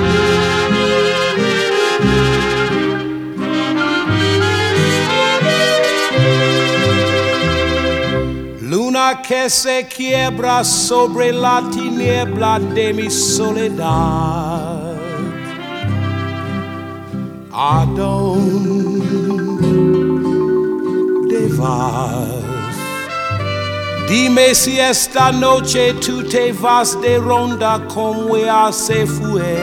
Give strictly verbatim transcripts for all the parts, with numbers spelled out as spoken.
Luna que se quiebra sobre la tiniebla de mi soledad. ¿A dónde vas? Dime si esta noche tú te vas de ronda como ella se fue.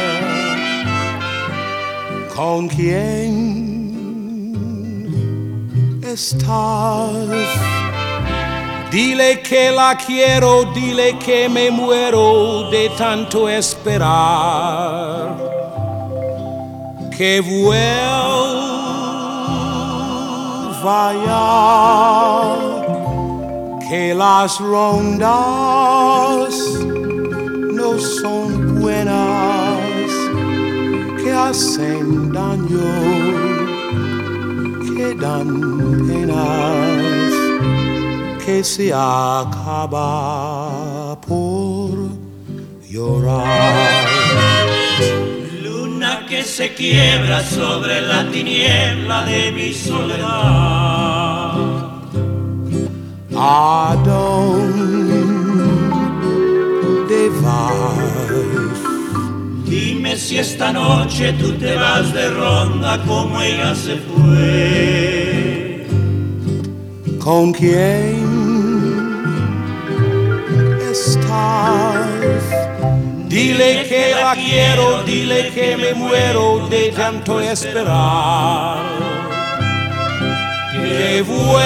¿Con quién estás? Dile que la quiero, dile que me muero de tanto esperar. Que vuelva ya, que las rondas no son buenas, que hacen daño, que dan penas, que se acaba por llorar. Luna que se quiebra sobre la tiniebla de mi soledad. ¿A dónde vas? Dime si esta noche tú te vas de ronda como ella se fue. ¿Con quién estás? Dile que la quiero, dile que me muero de tanto esperar. Que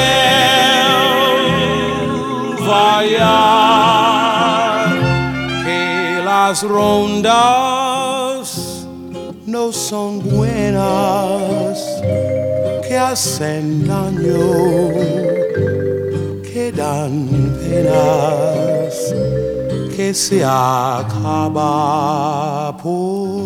vuelva ya, que las rondas no son buenas, que hacen daño, que dan penas, que se acaba por